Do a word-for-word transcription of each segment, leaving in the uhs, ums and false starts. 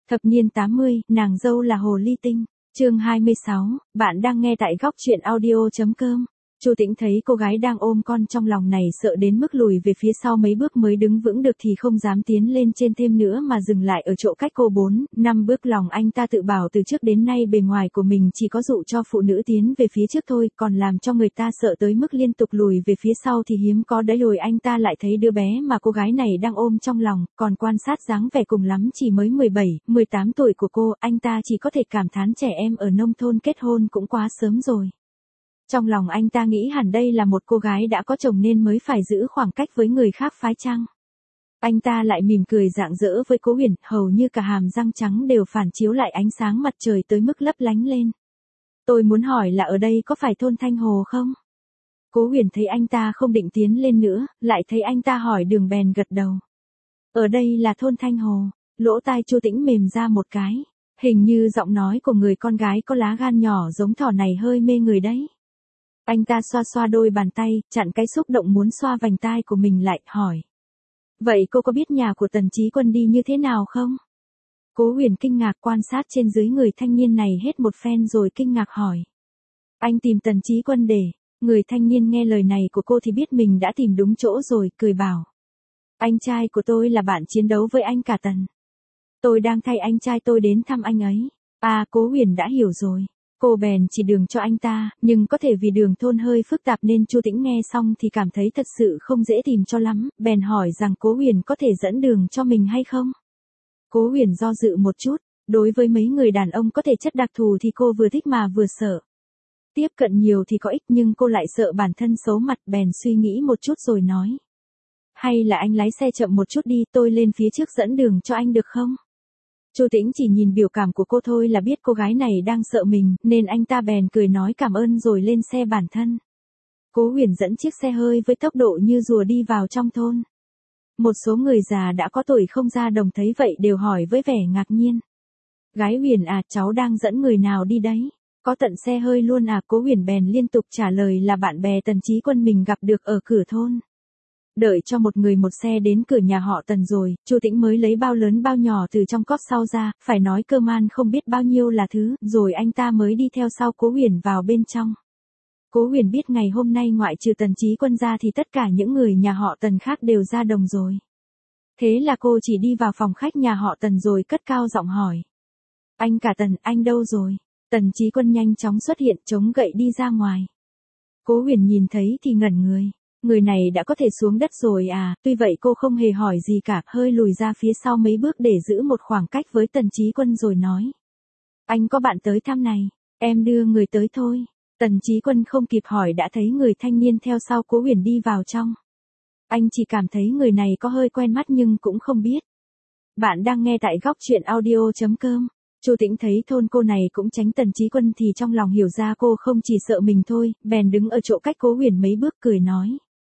Thập niên tám mươi, nàng dâu là hồ ly tinh. Chương hai mươi sáu, bạn đang nghe tại góc truyện audio chấm com. Chu Tĩnh thấy cô gái đang ôm con trong lòng này sợ đến mức lùi về phía sau mấy bước mới đứng vững được thì không dám tiến lên trên thêm nữa mà dừng lại ở chỗ cách cô bốn, năm bước. Lòng anh ta tự bảo từ trước đến nay bề ngoài của mình chỉ có dụ cho phụ nữ tiến về phía trước thôi, còn làm cho người ta sợ tới mức liên tục lùi về phía sau thì hiếm có đấy. Rồi anh ta lại thấy đứa bé mà cô gái này đang ôm trong lòng, còn quan sát dáng vẻ cùng lắm chỉ mới mười bảy, mười tám tuổi của cô, anh ta chỉ có thể cảm thán trẻ em ở nông thôn kết hôn cũng quá sớm rồi. Trong lòng anh ta nghĩ hẳn đây là một cô gái đã có chồng nên mới phải giữ khoảng cách với người khác phái chăng. Anh ta lại mỉm cười rạng rỡ với Cố Huyền, hầu như cả hàm răng trắng đều phản chiếu lại ánh sáng mặt trời tới mức lấp lánh lên. Tôi muốn hỏi là ở đây có phải thôn Thanh Hồ không? Cố Huyền thấy anh ta không định tiến lên nữa, lại thấy anh ta hỏi đường bèn gật đầu. Ở đây là thôn Thanh Hồ. Lỗ tai Chu Tĩnh mềm ra một cái. Hình như giọng nói của người con gái có lá gan nhỏ giống thỏ này hơi mê người đấy. Anh ta xoa xoa đôi bàn tay, chặn cái xúc động muốn xoa vành tai của mình lại, hỏi. Vậy cô có biết nhà của Tần Chí Quân đi như thế nào không? Cố Huyền kinh ngạc quan sát trên dưới người thanh niên này hết một phen rồi kinh ngạc hỏi. Anh tìm Tần Chí Quân để, người thanh niên nghe lời này của cô thì biết mình đã tìm đúng chỗ rồi, cười bảo. Anh trai của tôi là bạn chiến đấu với anh cả Tần. Tôi đang thay anh trai tôi đến thăm anh ấy. À, Cố Huyền đã hiểu rồi. Cô bèn chỉ đường cho anh ta, nhưng có thể vì đường thôn hơi phức tạp nên Chu Tĩnh nghe xong thì cảm thấy thật sự không dễ tìm cho lắm, bèn hỏi rằng Cố Huyền có thể dẫn đường cho mình hay không. Cố Huyền do dự một chút, đối với mấy người đàn ông có thể chất đặc thù thì cô vừa thích mà vừa sợ. Tiếp cận nhiều thì có ích nhưng cô lại sợ bản thân xấu mặt, bèn suy nghĩ một chút rồi nói. Hay là anh lái xe chậm một chút đi, tôi lên phía trước dẫn đường cho anh được không? Chu Tĩnh chỉ nhìn biểu cảm của cô thôi là biết cô gái này đang sợ mình, nên anh ta bèn cười nói cảm ơn rồi lên xe bản thân. Cố Huyền dẫn chiếc xe hơi với tốc độ như rùa đi vào trong thôn. Một số người già đã có tuổi không ra đồng thấy vậy đều hỏi với vẻ ngạc nhiên. Gái Huyền à, cháu đang dẫn người nào đi đấy? Có tận xe hơi luôn à? Cố Huyền bèn liên tục trả lời là bạn bè Tần Chí Quân mình gặp được ở cửa thôn. Đợi cho một người một xe đến cửa nhà họ Tần rồi, Chu Tĩnh mới lấy bao lớn bao nhỏ từ trong cốp sau ra, phải nói cơ man không biết bao nhiêu là thứ, rồi anh ta mới đi theo sau Cố Huyền vào bên trong. Cố Huyền biết ngày hôm nay ngoại trừ Tần Chí Quân ra thì tất cả những người nhà họ Tần khác đều ra đồng rồi. Thế là cô chỉ đi vào phòng khách nhà họ Tần rồi cất cao giọng hỏi. Anh cả Tần, anh đâu rồi? Tần Chí Quân nhanh chóng xuất hiện chống gậy đi ra ngoài. Cố Huyền nhìn thấy thì ngẩn người. Người này đã có thể xuống đất rồi à? Tuy vậy cô không hề hỏi gì cả, hơi lùi ra phía sau mấy bước để giữ một khoảng cách với Tần Chí Quân rồi nói. Anh có bạn tới thăm này, em đưa người tới thôi. Tần Chí Quân không kịp hỏi đã thấy người thanh niên theo sau Cố Huyền đi vào trong. Anh chỉ cảm thấy người này có hơi quen mắt nhưng cũng không biết. Bạn đang nghe tại góc truyện audio chấm com. Chu Tĩnh thấy thôn cô này cũng tránh Tần Chí Quân thì trong lòng hiểu ra cô không chỉ sợ mình thôi, bèn đứng ở chỗ cách Cố Huyền mấy bước cười nói.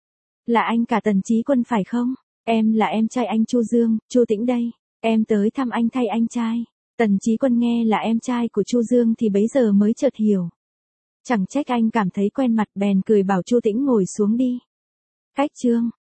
Là anh cả Tần Chí Quân phải không? Em là em trai anh Chu Dương, Chu Tĩnh đây. Em tới thăm anh thay anh trai. Tần Chí Quân nghe là em trai của Chu Dương thì bấy giờ mới chợt hiểu. Chẳng trách anh cảm thấy quen mặt bèn cười bảo Chu Tĩnh ngồi xuống đi. Cách chương